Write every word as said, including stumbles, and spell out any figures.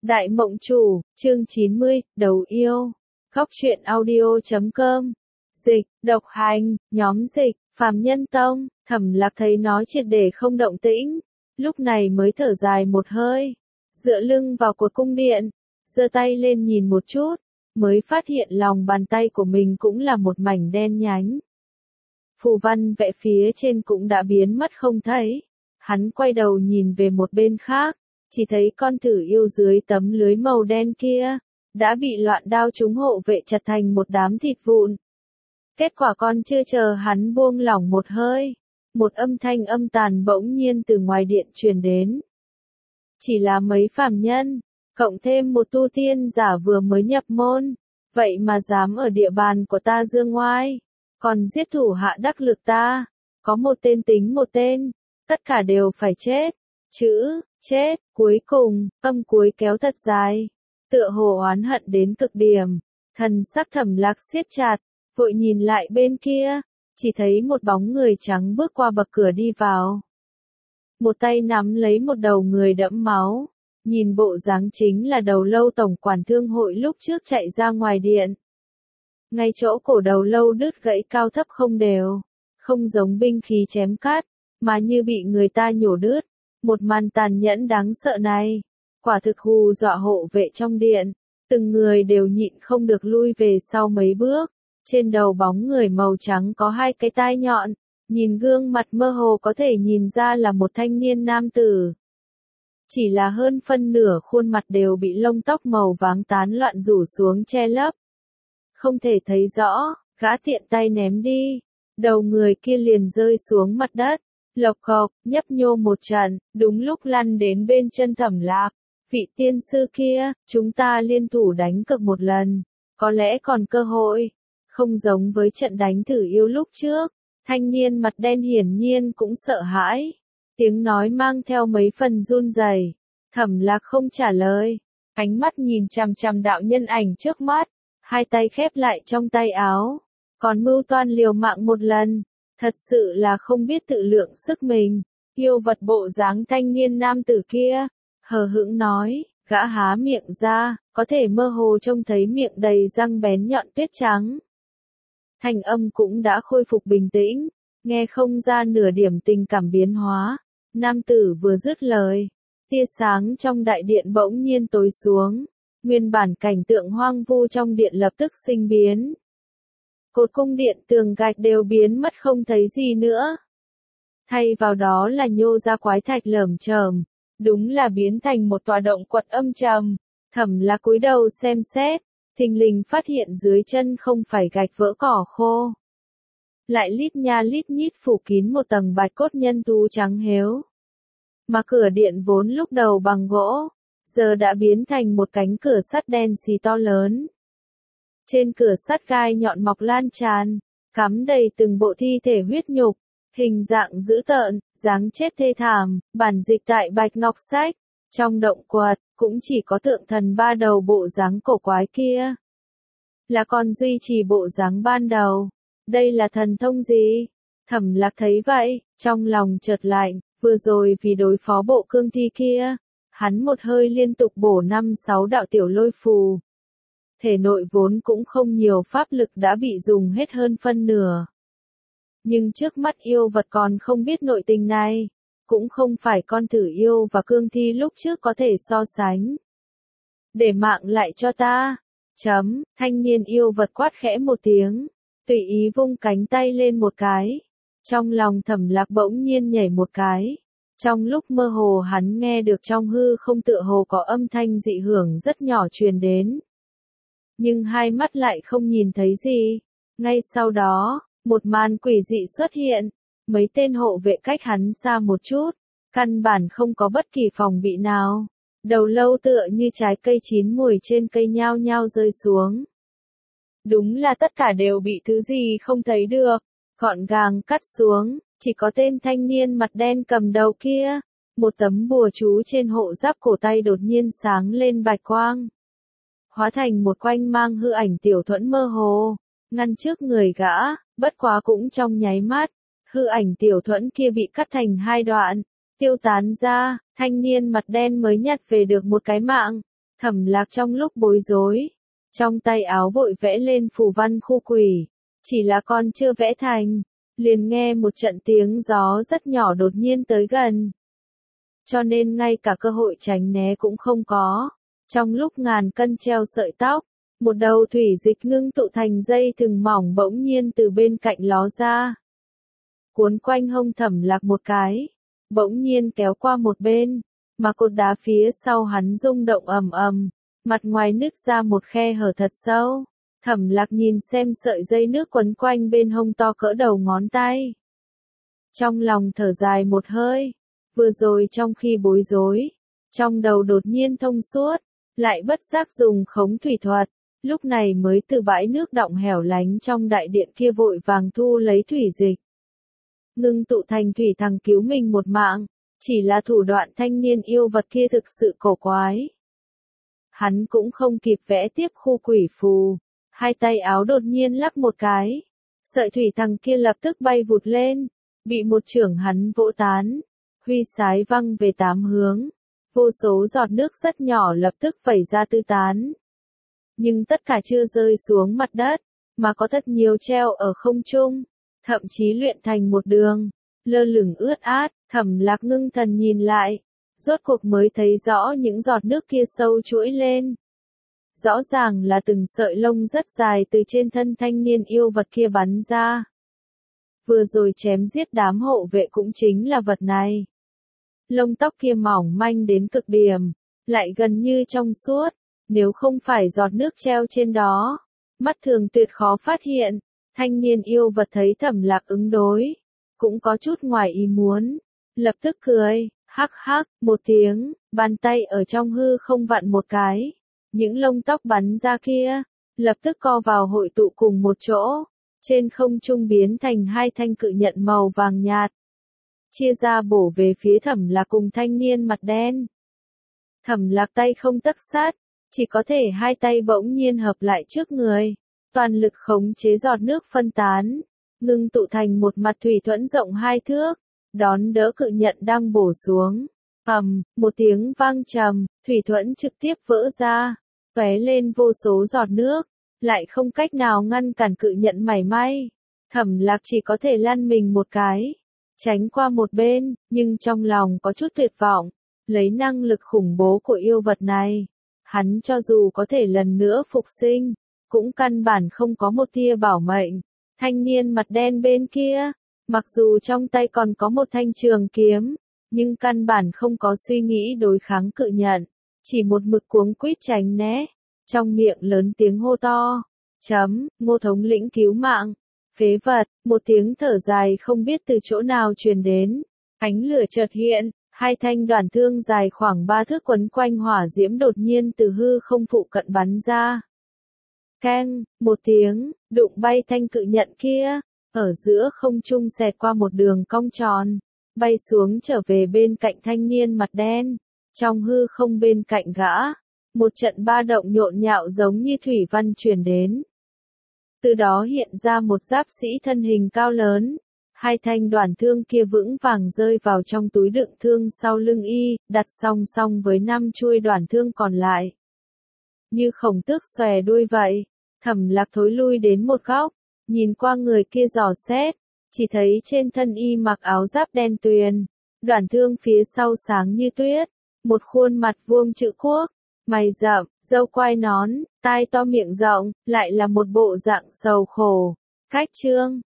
Đại Mộng Chủ, chương chín mươi, Đầu Yêu. Góc truyện audio chấm com. Dịch, độc hành, nhóm dịch, Phàm Nhân Tông. Thẩm Lạc thấy nó triệt để không động tĩnh, lúc này mới thở dài một hơi, dựa lưng vào cột cung điện, giơ tay lên nhìn một chút, mới phát hiện lòng bàn tay của mình cũng là một mảnh đen nhánh. Phù văn vẽ phía trên cũng đã biến mất không thấy. Hắn quay đầu nhìn về một bên khác, chỉ thấy con thử yêu dưới tấm lưới màu đen kia đã bị loạn đao chúng hộ vệ chặt thành một đám thịt vụn. Kết quả còn chưa chờ hắn buông lỏng một hơi, một âm thanh âm tàn bỗng nhiên từ ngoài điện truyền đến. Chỉ là mấy phàm nhân, cộng thêm một tu tiên giả vừa mới nhập môn, vậy mà dám ở địa bàn của ta dương ngoai, còn giết thủ hạ đắc lực ta, có một tên tính một tên, tất cả đều phải chết. Chữ, chết, cuối cùng, âm cuối kéo thật dài, tựa hồ oán hận đến cực điểm, thần sắc Thẩm Lạc siết chặt, vội nhìn lại bên kia, chỉ thấy một bóng người trắng bước qua bậc cửa đi vào. Một tay nắm lấy một đầu người đẫm máu, nhìn bộ dáng chính là Đầu Lâu tổng quản thương hội lúc trước chạy ra ngoài điện. Ngay chỗ cổ đầu lâu đứt gãy cao thấp không đều, không giống binh khí chém cắt, mà như bị người ta nhổ đứt. Một màn tàn nhẫn đáng sợ này, quả thực hù dọa hộ vệ trong điện, từng người đều nhịn không được lui về sau mấy bước. Trên đầu bóng người màu trắng có hai cái tai nhọn, nhìn gương mặt mơ hồ có thể nhìn ra là một thanh niên nam tử. Chỉ là hơn phân nửa khuôn mặt đều bị lông tóc màu vàng tán loạn rủ xuống che lấp. Không thể thấy rõ, gã tiện tay ném đi, đầu người kia liền rơi xuống mặt đất. Lộc cộc, nhấp nhô một trận, đúng lúc lăn đến bên chân Thẩm Lạc. Vị tiên sư kia, chúng ta liên thủ đánh cược một lần, có lẽ còn cơ hội. Không giống với trận đánh thử yêu lúc trước, thanh niên mặt đen hiển nhiên cũng sợ hãi. Tiếng nói mang theo mấy phần run rẩy. Thẩm Lạc không trả lời, ánh mắt nhìn chằm chằm đạo nhân ảnh trước mắt, hai tay khép lại trong tay áo, còn mưu toan liều mạng một lần. Thật sự là không biết tự lượng sức mình. Yêu vật bộ dáng thanh niên nam tử kia, hờ hững nói, gã há miệng ra, có thể mơ hồ trông thấy miệng đầy răng bén nhọn tuyết trắng. Thanh âm cũng đã khôi phục bình tĩnh, nghe không ra nửa điểm tình cảm biến hóa. Nam tử vừa dứt lời, tia sáng trong đại điện bỗng nhiên tối xuống, nguyên bản cảnh tượng hoang vu trong điện lập tức sinh biến. Cột cung điện tường gạch đều biến mất không thấy gì nữa. Thay vào đó là nhô ra quái thạch lởm chởm, đúng là biến thành một tòa động quật âm trầm. Thẩm Lạc cúi đầu xem xét, thình lình phát hiện dưới chân không phải gạch vỡ cỏ khô, lại lít nha lít nhít phủ kín một tầng bạch cốt nhân thú trắng héo. Mà cửa điện vốn lúc đầu bằng gỗ, giờ đã biến thành một cánh cửa sắt đen xì to lớn. Trên cửa sắt gai nhọn mọc lan tràn, cắm đầy từng bộ thi thể huyết nhục, hình dạng dữ tợn, dáng chết thê thảm, bản dịch tại Bạch Ngọc Sách. Trong động quật, cũng chỉ có tượng thần ba đầu bộ dáng cổ quái kia, là còn duy trì bộ dáng ban đầu. Đây là thần thông gì? Thẩm Lạc thấy vậy, trong lòng chợt lạnh, vừa rồi vì đối phó bộ cương thi kia, hắn một hơi liên tục bổ năm sáu đạo tiểu lôi phù. Thể nội vốn cũng không nhiều pháp lực đã bị dùng hết hơn phân nửa. Nhưng trước mắt yêu vật còn không biết nội tình này, cũng không phải con thử yêu và cương thi lúc trước có thể so sánh. Để mạng lại cho ta. Chấm, thanh niên yêu vật quát khẽ một tiếng, tùy ý vung cánh tay lên một cái. Trong lòng Thẩm Lạc bỗng nhiên nhảy một cái. Trong lúc mơ hồ hắn nghe được trong hư không tựa hồ có âm thanh dị hưởng rất nhỏ truyền đến. Nhưng hai mắt lại không nhìn thấy gì. Ngay sau đó, một màn quỷ dị xuất hiện, mấy tên hộ vệ cách hắn xa một chút, căn bản không có bất kỳ phòng bị nào. Đầu lâu tựa như trái cây chín mùi trên cây nhao nhao rơi xuống. Đúng là tất cả đều bị thứ gì không thấy được, gọn gàng cắt xuống, chỉ có tên thanh niên mặt đen cầm đầu kia. Một tấm bùa chú trên hộ giáp cổ tay đột nhiên sáng lên bạch quang, hóa thành một quanh mang hư ảnh tiểu thuẫn mơ hồ, ngăn trước người gã. Bất quá cũng trong nháy mắt, hư ảnh tiểu thuẫn kia bị cắt thành hai đoạn, tiêu tán ra. Thanh niên mặt đen mới nhặt về được một cái mạng, Thẩm Lạc trong lúc bối rối, trong tay áo vội vẽ lên phù văn khu quỷ, chỉ là con chưa vẽ thành, liền nghe một trận tiếng gió rất nhỏ đột nhiên tới gần. Cho nên ngay cả cơ hội tránh né cũng không có. Trong lúc ngàn cân treo sợi tóc, một đầu thủy dịch ngưng tụ thành dây thừng mỏng bỗng nhiên từ bên cạnh ló ra. Cuốn quanh hông Thẩm Lạc một cái, bỗng nhiên kéo qua một bên, mà cột đá phía sau hắn rung động ầm ầm, mặt ngoài nứt ra một khe hở thật sâu. Thẩm Lạc nhìn xem sợi dây nước quấn quanh bên hông to cỡ đầu ngón tay. Trong lòng thở dài một hơi, vừa rồi trong khi bối rối, trong đầu đột nhiên thông suốt, lại bất giác dùng khống thủy thuật, lúc này mới từ bãi nước đọng hẻo lánh trong đại điện kia vội vàng thu lấy thủy dịch. Ngưng tụ thành thủy thằng cứu mình một mạng, chỉ là thủ đoạn thanh niên yêu vật kia thực sự cổ quái. Hắn cũng không kịp vẽ tiếp khu quỷ phù, hai tay áo đột nhiên lắc một cái, sợi thủy thằng kia lập tức bay vụt lên, bị một chưởng hắn vỗ tán, huy sái văng về tám hướng, vô số giọt nước rất nhỏ lập tức vẩy ra tứ tán. Nhưng tất cả chưa rơi xuống mặt đất, mà có thật nhiều treo ở không trung, thậm chí luyện thành một đường, lơ lửng ướt át. Thẩm Lạc ngưng thần nhìn lại, rốt cuộc mới thấy rõ những giọt nước kia sâu chuỗi lên. Rõ ràng là từng sợi lông rất dài từ trên thân thanh niên yêu vật kia bắn ra. Vừa rồi chém giết đám hộ vệ cũng chính là vật này. Lông tóc kia mỏng manh đến cực điểm, lại gần như trong suốt, nếu không phải giọt nước treo trên đó, mắt thường tuyệt khó phát hiện. Thanh niên yêu vật thấy Thẩm Lạc ứng đối, cũng có chút ngoài ý muốn, lập tức cười, hắc hắc, một tiếng, bàn tay ở trong hư không vặn một cái, những lông tóc bắn ra kia, lập tức co vào hội tụ cùng một chỗ, trên không trung biến thành hai thanh cự nhận màu vàng nhạt, chia ra bổ về phía Thẩm Lạc cùng thanh niên mặt đen. Thẩm Lạc tay không tấc sát, chỉ có thể hai tay bỗng nhiên hợp lại trước người, toàn lực khống chế giọt nước phân tán, ngưng tụ thành một mặt thủy thuẫn rộng hai thước, đón đỡ cự nhận đang bổ xuống. Ầm, một tiếng vang trầm, thủy thuẫn trực tiếp vỡ ra, tóe lên vô số giọt nước, lại không cách nào ngăn cản cự nhận mảy may. Thẩm Lạc chỉ có thể lăn mình một cái, tránh qua một bên, nhưng trong lòng có chút tuyệt vọng, lấy năng lực khủng bố của yêu vật này, hắn cho dù có thể lần nữa phục sinh, cũng căn bản không có một tia bảo mệnh. Thanh niên mặt đen bên kia, mặc dù trong tay còn có một thanh trường kiếm, nhưng căn bản không có suy nghĩ đối kháng cự nhận, chỉ một mực cuống quýt tránh né, trong miệng lớn tiếng hô to, chấm, Ngô thống lĩnh cứu mạng, phế vật, một tiếng thở dài không biết từ chỗ nào truyền đến, ánh lửa chợt hiện, hai thanh đoàn thương dài khoảng ba thước quấn quanh hỏa diễm đột nhiên từ hư không phụ cận bắn ra. Keng, một tiếng, đụng bay thanh cự nhận kia, ở giữa không trung xẹt qua một đường cong tròn, bay xuống trở về bên cạnh thanh niên mặt đen, trong hư không bên cạnh gã, một trận ba động nhộn nhạo giống như thủy văn truyền đến. Từ đó hiện ra một giáp sĩ thân hình cao lớn, hai thanh đoàn thương kia vững vàng rơi vào trong túi đựng thương sau lưng y, đặt song song với năm chuôi đoàn thương còn lại. Như khổng tước xòe đuôi vậy. Thẩm Lạc thối lui đến một góc, nhìn qua người kia dò xét, chỉ thấy trên thân y mặc áo giáp đen tuyền, đoàn thương phía sau sáng như tuyết, một khuôn mặt vuông chữ quốc, mày rậm, râu quai nón, tai to miệng rộng, lại là một bộ dạng sầu khổ. Cách chương